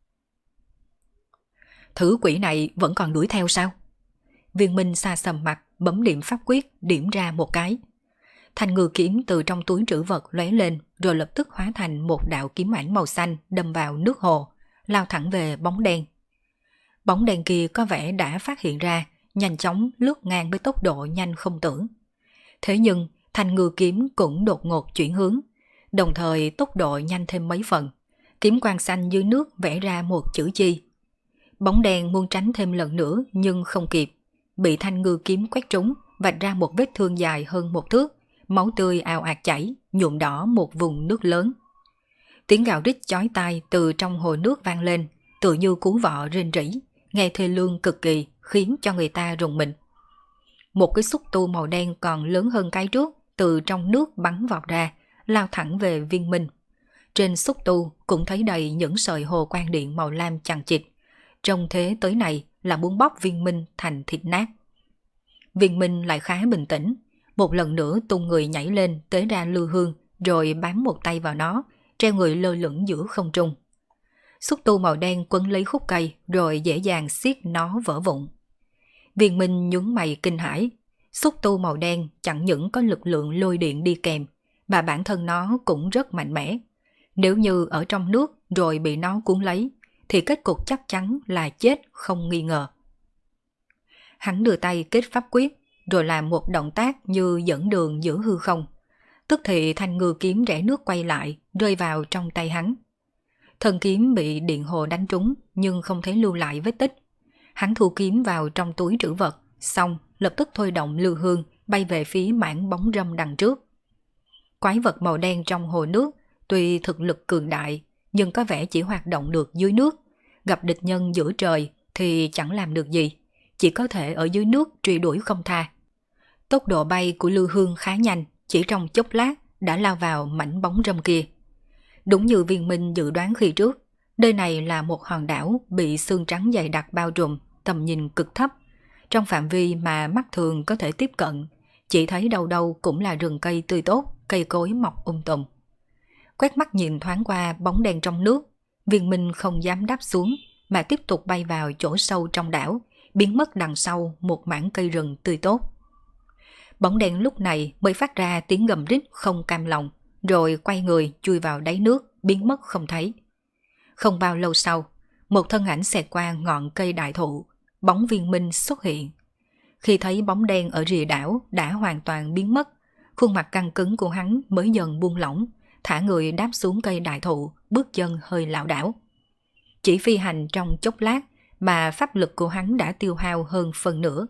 Thứ quỷ này vẫn còn đuổi theo sao? Viên Minh xa sầm mặt, bấm điểm pháp quyết, điểm ra một cái. Thanh ngư kiếm từ trong túi trữ vật lóe lên, rồi lập tức hóa thành một đạo kiếm ảnh màu xanh đâm vào nước hồ, lao thẳng về bóng đen. Bóng đen kia có vẻ đã phát hiện ra, nhanh chóng lướt ngang với tốc độ nhanh không tưởng. Thế nhưng thanh ngư kiếm cũng đột ngột chuyển hướng, đồng thời tốc độ nhanh thêm mấy phần. Kiếm quang xanh dưới nước vẽ ra một chữ chi. Bóng đen muốn tránh thêm lần nữa nhưng không kịp, bị thanh ngư kiếm quét trúng, vạch ra một vết thương dài hơn 1 thước, máu tươi ào ạt chảy, nhuộm đỏ một vùng nước lớn. Tiếng gào rít chói tai từ trong hồ nước vang lên, tựa như cú vọ rên rỉ, nghe thê lương cực kỳ, khiến cho người ta rùng mình. Một cái xúc tu màu đen còn lớn hơn cái trước từ trong nước bắn vọt ra, lao thẳng về Viên Minh. Trên xúc tu cũng thấy đầy những sợi hồ quang điện màu lam chằng chịt, trông thế tới này là muốn bóc Viên Minh thành thịt nát. Viên Minh lại khá bình tĩnh, một lần nữa tung người nhảy lên tế ra lưu hương, rồi bám một tay vào nó, treo người lơ lửng giữa không trung. Xúc tu màu đen quấn lấy khúc cây rồi dễ dàng xiết nó vỡ vụn. Viên Minh nhướng mày kinh hãi. Xúc tu màu đen chẳng những có lực lượng lôi điện đi kèm, mà bản thân nó cũng rất mạnh mẽ. Nếu như ở trong nước rồi bị nó cuốn lấy, thì kết cục chắc chắn là chết không nghi ngờ. Hắn đưa tay kết pháp quyết, rồi làm một động tác như dẫn đường giữa hư không. Tức thì thanh ngư kiếm rẽ nước quay lại, rơi vào trong tay hắn. Thân kiếm bị điện hồ đánh trúng, nhưng không thể lưu lại vết tích. Hắn thu kiếm vào trong túi trữ vật, xong lập tức thôi động lưu hương bay về phía mảng bóng râm đằng trước. Quái vật màu đen trong hồ nước tuy thực lực cường đại, nhưng có vẻ chỉ hoạt động được dưới nước. Gặp địch nhân giữa trời thì chẳng làm được gì, chỉ có thể ở dưới nước truy đuổi không tha. Tốc độ bay của lưu hương khá nhanh, chỉ trong chốc lát đã lao vào mảnh bóng râm kia. Đúng như Viên Minh dự đoán khi trước, nơi này là một hòn đảo bị xương trắng dày đặc bao trùm, tầm nhìn cực thấp. Trong phạm vi mà mắt thường có thể tiếp cận, chỉ thấy đâu đâu cũng là rừng cây tươi tốt, cây cối mọc tùm. Quét mắt nhìn thoáng qua bóng đen trong nước, Viên Minh không dám đáp xuống mà tiếp tục bay vào chỗ sâu trong đảo, biến mất đằng sau một mảng cây rừng tươi tốt. Bóng đen lúc này mới phát ra tiếng gầm rít không cam lòng, rồi quay người chui vào đáy nước, biến mất không thấy. Không bao lâu sau, một thân ảnh xẹt qua ngọn cây đại thụ, bóng Viên Minh xuất hiện. Khi thấy bóng đen ở rìa đảo đã hoàn toàn biến mất, khuôn mặt căng cứng của hắn mới dần buông lỏng, thả người đáp xuống cây đại thụ, bước chân hơi lảo đảo. Chỉ phi hành trong chốc lát mà pháp lực của hắn đã tiêu hao hơn phần nửa.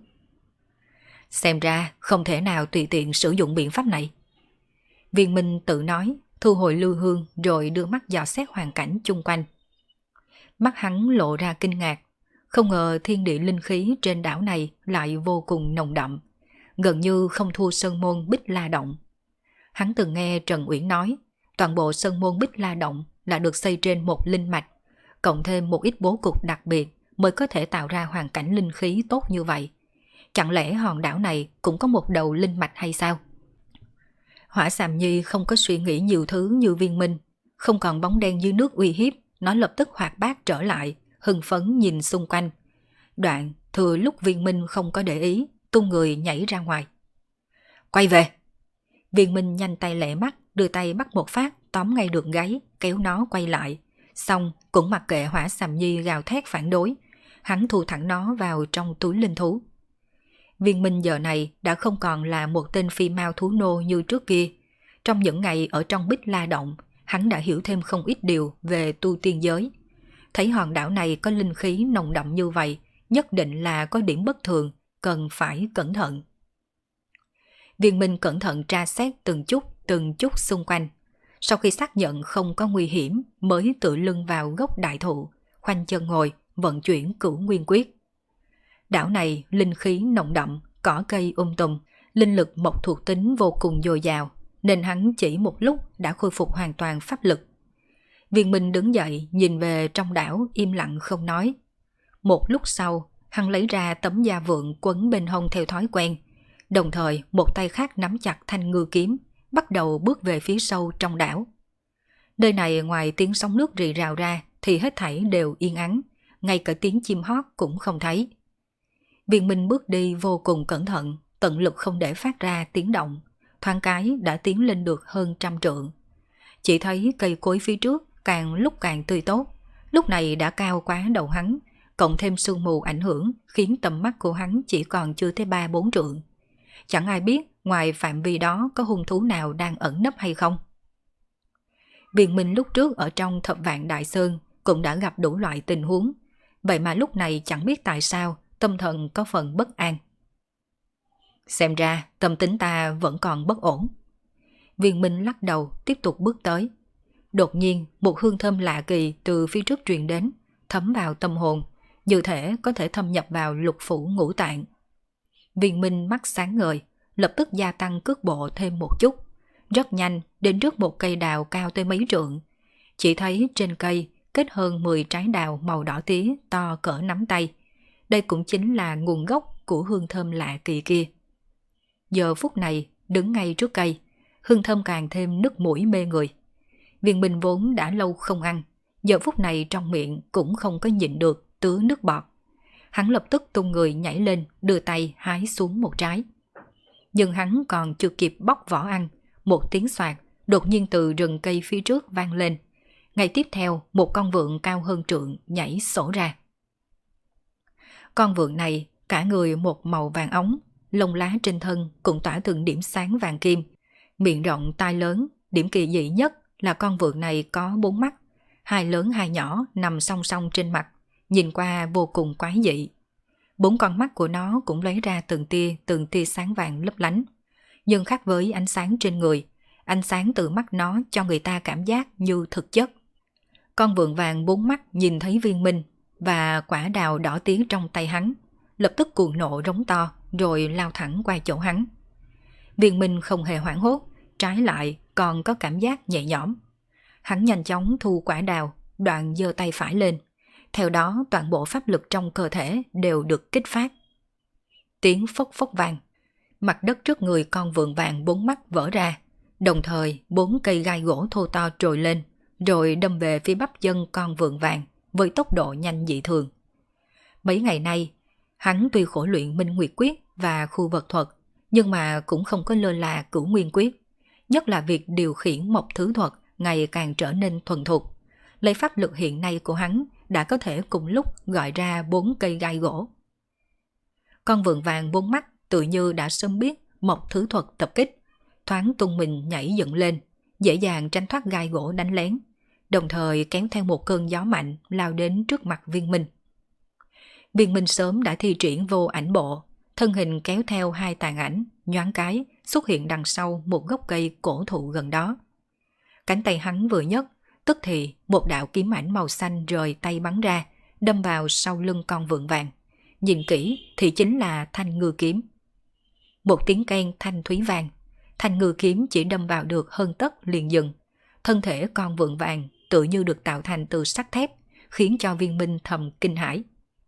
Xem ra không thể nào tùy tiện sử dụng biện pháp này. Viên Minh tự nói, thu hồi lưu hương rồi đưa mắt dò xét hoàn cảnh chung quanh. Mắt hắn lộ ra kinh ngạc, không ngờ thiên địa linh khí trên đảo này lại vô cùng nồng đậm, gần như không thua sơn môn Bích La Động. Hắn từng nghe Trần Uyển nói, toàn bộ sơn môn Bích La Động là được xây trên một linh mạch, cộng thêm một ít bố cục đặc biệt mới có thể tạo ra hoàn cảnh linh khí tốt như vậy. Chẳng lẽ hòn đảo này cũng có một đầu linh mạch hay sao? Hỏa Sàm Nhi không có suy nghĩ nhiều thứ như Viên Minh, không còn bóng đen dưới nước uy hiếp, nó lập tức hoạt bát trở lại, hưng phấn nhìn xung quanh. Đoạn thừa lúc Viên Minh không có để ý, tung người nhảy ra ngoài. Quay về! Viên Minh nhanh tay lẹ mắt, đưa tay bắt một phát, tóm ngay được gáy, kéo nó quay lại. Xong cũng mặc kệ Hỏa Sàm Nhi gào thét phản đối, hắn thu thẳng nó vào trong túi linh thú. Viên Minh giờ này đã không còn là một tên phi mao thú nô như trước kia. Trong những ngày ở trong Bích La Động, hắn đã hiểu thêm không ít điều về tu tiên giới. Thấy hòn đảo này có linh khí nồng đậm như vậy, nhất định là có điểm bất thường, cần phải cẩn thận. Viên Minh cẩn thận tra xét từng chút xung quanh. Sau khi xác nhận không có nguy hiểm, mới tựa lưng vào gốc đại thụ, khoanh chân ngồi, vận chuyển Cửu Nguyên Quyết. Đảo này linh khí nồng đậm, cỏ cây tùm, linh lực mộc thuộc tính vô cùng dồi dào, nên hắn chỉ một lúc đã khôi phục hoàn toàn pháp lực. Viên Minh đứng dậy nhìn về trong đảo im lặng không nói. Một lúc sau, hắn lấy ra tấm da vượn quấn bên hông theo thói quen, đồng thời một tay khác nắm chặt thanh ngư kiếm, bắt đầu bước về phía sâu trong đảo. Nơi này ngoài tiếng sóng nước rì rào ra thì hết thảy đều yên ắng, ngay cả tiếng chim hót cũng không thấy. Viên Minh bước đi vô cùng cẩn thận, tận lực không để phát ra tiếng động, thoáng cái đã tiến lên được hơn 100 trượng. Chỉ thấy cây cối phía trước càng lúc càng tươi tốt, lúc này đã cao quá đầu hắn, cộng thêm sương mù ảnh hưởng khiến tầm mắt của hắn chỉ còn chưa tới 3-4 trượng. Chẳng ai biết ngoài phạm vi đó có hung thú nào đang ẩn nấp hay không. Viên Minh lúc trước ở trong Thập Vạn Đại Sơn cũng đã gặp đủ loại tình huống, vậy mà lúc này chẳng biết tại sao tâm thần có phần bất an. Xem ra tâm tính ta vẫn còn bất ổn. Viên Minh lắc đầu tiếp tục bước tới. Đột nhiên một hương thơm lạ kỳ từ phía trước truyền đến, thấm vào tâm hồn, như thể có thể thâm nhập vào lục phủ ngũ tạng. Viên Minh mắt sáng ngời, lập tức gia tăng cước bộ thêm một chút. Rất nhanh đến trước một cây đào cao tới mấy trượng. Chỉ thấy trên cây kết hơn 10 trái đào màu đỏ tía to cỡ nắm tay. Đây cũng chính là nguồn gốc của hương thơm lạ kỳ kia. Giờ phút này đứng ngay trước cây, hương thơm càng thêm nức mũi mê người. Viên Minh vốn đã lâu không ăn, giờ phút này trong miệng cũng không có nhịn được tứa nước bọt. Hắn lập tức tung người nhảy lên, đưa tay hái xuống một trái. Nhưng hắn còn chưa kịp bóc vỏ ăn, một tiếng xoạt đột nhiên từ rừng cây phía trước vang lên. Ngay tiếp theo, một con vượn cao hơn trượng nhảy sổ ra. Con vượn này cả người một màu vàng óng, lông lá trên thân cũng tỏa từng điểm sáng vàng kim, miệng rộng tai lớn. Điểm kỳ dị nhất là con vượn này có 4 mắt, 2 lớn 2 nhỏ nằm song song trên mặt, nhìn qua vô cùng quái dị. 4 con mắt của nó cũng lấy ra từng tia sáng vàng lấp lánh. Nhưng khác với ánh sáng trên người, ánh sáng từ mắt nó cho người ta cảm giác như thực chất. Con vượn vàng 4 mắt nhìn thấy Viên Minh và quả đào đỏ tía trong tay hắn, lập tức cuồng nộ rống to rồi lao thẳng qua chỗ hắn. Viên Minh không hề hoảng hốt, trái lại còn có cảm giác nhẹ nhõm. Hắn nhanh chóng thu quả đào, đoạn giơ tay phải lên. Theo đó toàn bộ pháp lực trong cơ thể đều được kích phát. Tiếng phốc phốc vang, mặt đất trước người con vượn vàng 4 mắt vỡ ra, đồng thời 4 cây gai gỗ thô to trồi lên, rồi đâm về phía bắp chân con vượn vàng với tốc độ nhanh dị thường. Mấy ngày nay, hắn tuy khổ luyện Minh Nguyệt Quyết và khu vật thuật, nhưng mà cũng không có lơ là Cửu Nguyên Quyết, nhất là việc điều khiển Mộc Thứ Thuật ngày càng trở nên thuần thục. Lấy pháp lực hiện nay của hắn đã có thể cùng lúc gọi ra 4 cây gai gỗ. Con vượn vàng 4 mắt tự như đã sớm biết Mộc Thứ Thuật tập kích, thoáng tung mình nhảy dựng lên, dễ dàng tránh thoát gai gỗ đánh lén, đồng thời kéo theo một cơn gió mạnh lao đến trước mặt Viên Minh. Viên Minh sớm đã thi triển vô ảnh bộ, thân hình kéo theo 2 tàn ảnh, nhoáng cái xuất hiện đằng sau một gốc cây cổ thụ gần đó. Cánh tay hắn vừa nhấc, tức thì một đạo kiếm ảnh màu xanh rời tay bắn ra, đâm vào sau lưng con vượn vàng. Nhìn kỹ thì chính là thanh ngư kiếm. Một tiếng keng thanh thúy vàng, thanh ngư kiếm chỉ đâm vào được hơn tấc liền dừng. Thân thể con vượn vàng tự như được tạo thành từ sắt thép, khiến cho Viên Minh thầm kinh hãi.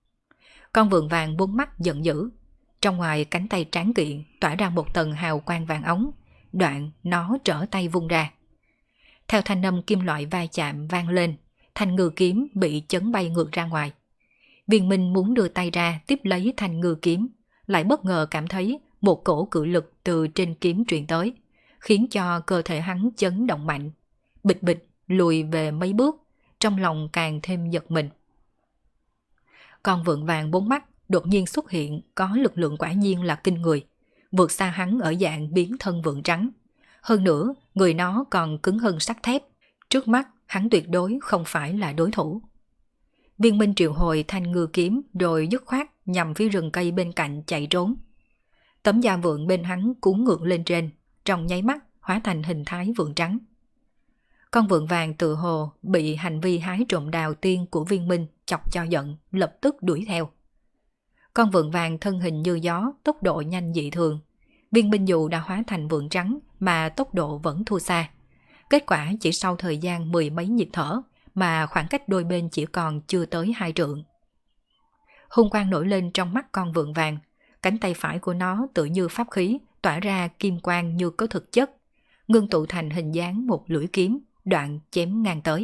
Con vượn vàng 4 mắt giận dữ, trong ngoài cánh tay tráng kiện tỏa ra một tầng hào quang vàng óng, đoạn nó trở tay vung ra. Theo thanh âm kim loại va chạm vang lên, thanh ngư kiếm bị chấn bay ngược ra ngoài. Viên Minh muốn đưa tay ra tiếp lấy thanh ngư kiếm, lại bất ngờ cảm thấy một cổ cự lực từ trên kiếm truyền tới, khiến cho cơ thể hắn chấn động mạnh, bịch bịch lùi về mấy bước, trong lòng càng thêm giật mình. Con vượn vàng 4 mắt đột nhiên xuất hiện có lực lượng quả nhiên là kinh người, vượt xa hắn ở dạng biến thân vượn trắng. Hơn nữa, người nó còn cứng hơn sắt thép, trước mắt hắn tuyệt đối không phải là đối thủ. Viên Minh triệu hồi thanh ngư kiếm rồi dứt khoát nhằm phía rừng cây bên cạnh chạy trốn. Tấm da vượn bên hắn cuốn ngược lên trên, trong nháy mắt hóa thành hình thái vượn trắng. Con vượn vàng tự hồ bị hành vi hái trộm đào tiên của Viên Minh chọc cho giận, lập tức đuổi theo. Con vượn vàng thân hình như gió, tốc độ nhanh dị thường. Viên Minh dù đã hóa thành vượn trắng mà tốc độ vẫn thua xa. Kết quả chỉ sau thời gian 10 mấy nhịp thở mà khoảng cách đôi bên chỉ còn chưa tới 2 trượng. Hung quang nổi lên trong mắt con vượn vàng, cánh tay phải của nó tự như pháp khí tỏa ra kim quang như có thực chất, ngưng tụ thành hình dáng một lưỡi kiếm, đoạn chém ngang tới.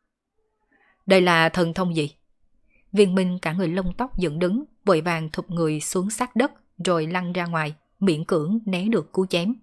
Đây là thần thông gì? Viên Minh cả người lông tóc dựng đứng, vội vàng thụp người xuống sát đất rồi lăn ra ngoài, miễn cưỡng né được cú chém.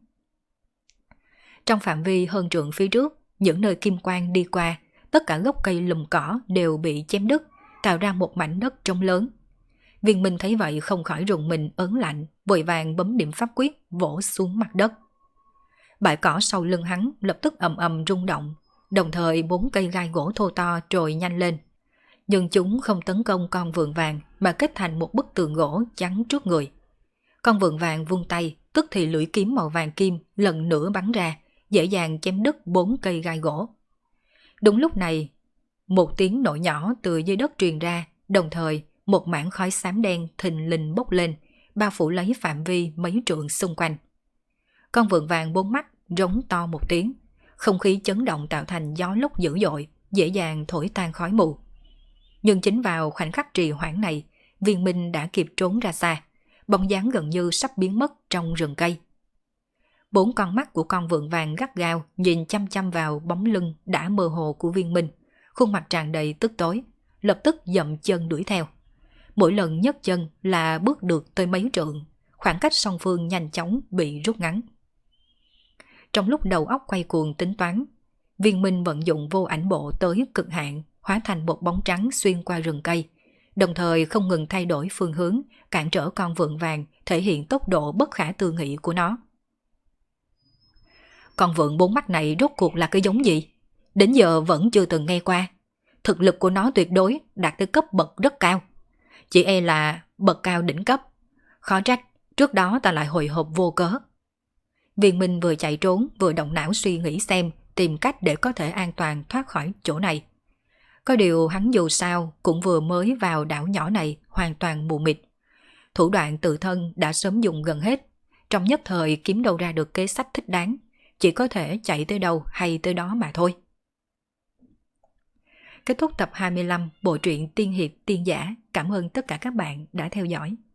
Trong phạm vi hơn trượng phía trước, những nơi kim quang đi qua, tất cả gốc cây lùm cỏ đều bị chém đứt, tạo ra một mảnh đất trống lớn. Viên Minh thấy vậy không khỏi rùng mình ớn lạnh, vội vàng bấm điểm pháp quyết vỗ xuống mặt đất. Bãi cỏ sau lưng hắn lập tức ầm ầm rung động, đồng thời 4 cây gai gỗ thô to trồi nhanh lên. Nhưng chúng không tấn công con vượn vàng mà kết thành một bức tường gỗ chắn trước người. Con vượn vàng vung tay, tức thì lưỡi kiếm màu vàng kim lần nữa bắn ra, dễ dàng chém đứt 4 cây gai gỗ. Đúng lúc này, một tiếng nổ nhỏ từ dưới đất truyền ra, đồng thời một mảng khói xám đen thình lình bốc lên, bao phủ lấy phạm vi mấy trượng xung quanh. Con vượn vàng 4 mắt rống to một tiếng, không khí chấn động tạo thành gió lốc dữ dội, dễ dàng thổi tan khói mù. Nhưng chính vào khoảnh khắc trì hoãn này, Viên Minh đã kịp trốn ra xa, bóng dáng gần như sắp biến mất trong rừng cây. 4 con mắt của con vượn vàng gắt gao nhìn chăm chăm vào bóng lưng đã mơ hồ của Viên Minh, khuôn mặt tràn đầy tức tối, lập tức dậm chân đuổi theo. Mỗi lần nhấc chân là bước được tới mấy trượng, khoảng cách song phương nhanh chóng bị rút ngắn. Trong lúc đầu óc quay cuồng tính toán, Viên Minh vận dụng vô ảnh bộ tới cực hạn, hóa thành một bóng trắng xuyên qua rừng cây, đồng thời không ngừng thay đổi phương hướng, cản trở con vượn vàng, thể hiện tốc độ bất khả tư nghị của nó. Con vượn 4 mắt này rốt cuộc là cái giống gì? Đến giờ vẫn chưa từng nghe qua. Thực lực của nó tuyệt đối đạt tới cấp bậc rất cao. Chỉ e là bậc cao đỉnh cấp. Khó trách, trước đó ta lại hồi hộp vô cớ. Viên Minh vừa chạy trốn vừa động não suy nghĩ xem tìm cách để có thể an toàn thoát khỏi chỗ này. Có điều hắn dù sao cũng vừa mới vào đảo nhỏ này hoàn toàn mù mịt. Thủ đoạn tự thân đã sớm dùng gần hết, trong nhất thời kiếm đâu ra được kế sách thích đáng, chỉ có thể chạy tới đâu hay tới đó mà thôi. Kết thúc tập 25 bộ truyện Tiên Hiệp Tiên Giả. Cảm ơn tất cả các bạn đã theo dõi.